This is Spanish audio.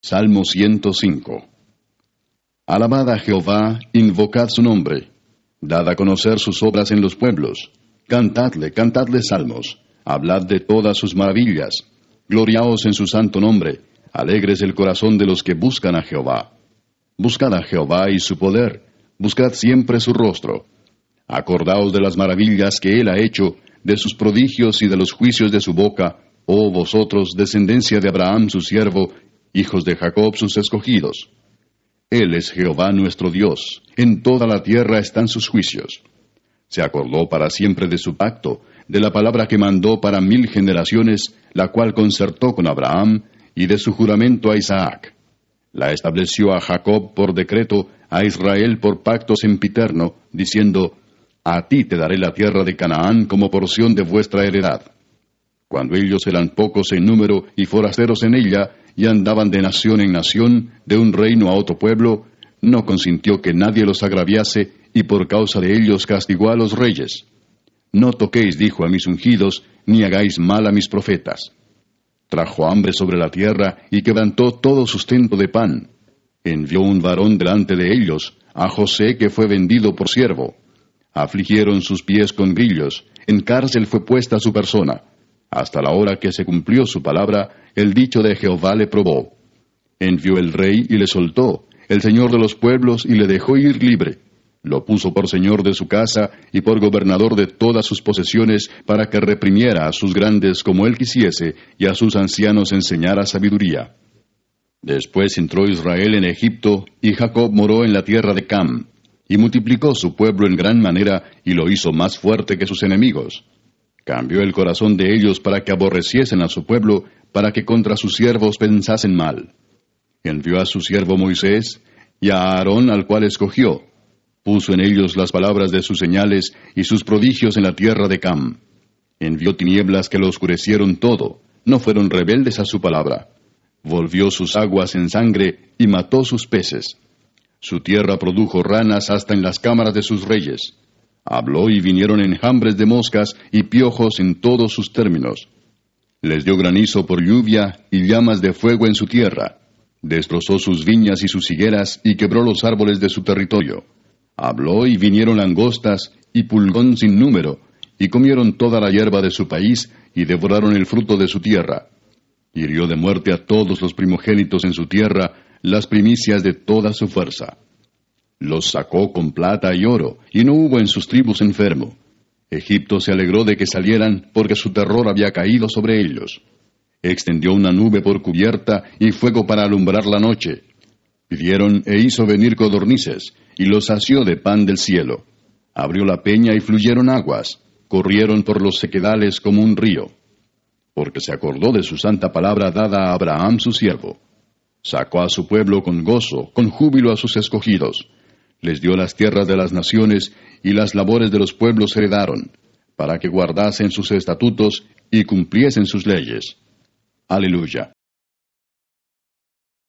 Salmo 105. Alabad a Jehová, invocad su nombre. Dad a conocer sus obras en los pueblos. Cantadle, cantadle salmos. Hablad de todas sus maravillas. Gloriaos en su santo nombre. Alegres el corazón de los que buscan a Jehová. Buscad a Jehová y su poder. Buscad siempre su rostro. Acordaos de las maravillas que él ha hecho, de sus prodigios y de los juicios de su boca, oh vosotros, descendencia de Abraham su siervo, hijos de Jacob sus escogidos. Él es Jehová nuestro Dios, en toda la tierra están sus juicios. Se acordó para siempre de su pacto, de la palabra que mandó para 1000 generaciones, la cual concertó con Abraham, y de su juramento a Isaac. La estableció a Jacob por decreto, a Israel por pacto sempiterno, diciendo, a ti te daré la tierra de Canaán como porción de vuestra heredad. Cuando ellos eran pocos en número y forasteros en ella, y andaban de nación en nación, de un reino a otro pueblo, no consintió que nadie los agraviase, y por causa de ellos castigó a los reyes. No toquéis, dijo, a mis ungidos, ni hagáis mal a mis profetas. Trajo hambre sobre la tierra, y quebrantó todo sustento de pan. Envió un varón delante de ellos, a José, que fue vendido por siervo. Afligieron sus pies con grillos, en cárcel fue puesta su persona. Hasta la hora que se cumplió su palabra, el dicho de Jehová le probó. Envió el rey y le soltó, el señor de los pueblos, y le dejó ir libre. Lo puso por señor de su casa y por gobernador de todas sus posesiones, para que reprimiera a sus grandes como él quisiese, y a sus ancianos enseñara sabiduría. Después entró Israel en Egipto, y Jacob moró en la tierra de Cam, y multiplicó su pueblo en gran manera, y lo hizo más fuerte que sus enemigos. Cambió el corazón de ellos para que aborreciesen a su pueblo, para que contra sus siervos pensasen mal. Envió a su siervo Moisés, y a Aarón al cual escogió. Puso en ellos las palabras de sus señales, y sus prodigios en la tierra de Cam. Envió tinieblas que lo oscurecieron todo, no fueron rebeldes a su palabra. Volvió sus aguas en sangre, y mató sus peces. Su tierra produjo ranas hasta en las cámaras de sus reyes. Habló y vinieron enjambres de moscas y piojos en todos sus términos. Les dio granizo por lluvia y llamas de fuego en su tierra. Destrozó sus viñas y sus higueras y quebró los árboles de su territorio. Habló y vinieron langostas y pulgón sin número, y comieron toda la hierba de su país y devoraron el fruto de su tierra. Hirió de muerte a todos los primogénitos en su tierra, las primicias de toda su fuerza. Los sacó con plata y oro, y no hubo en sus tribus enfermo. Egipto se alegró de que salieran, porque su terror había caído sobre ellos. Extendió una nube por cubierta, y fuego para alumbrar la noche. Pidieron e hizo venir codornices, y los sació de pan del cielo. Abrió la peña y fluyeron aguas, corrieron por los sequedales como un río. Porque se acordó de su santa palabra dada a Abraham su siervo. Sacó a su pueblo con gozo, con júbilo a sus escogidos. Les dio las tierras de las naciones, y las labores de los pueblos heredaron, para que guardasen sus estatutos y cumpliesen sus leyes. Aleluya.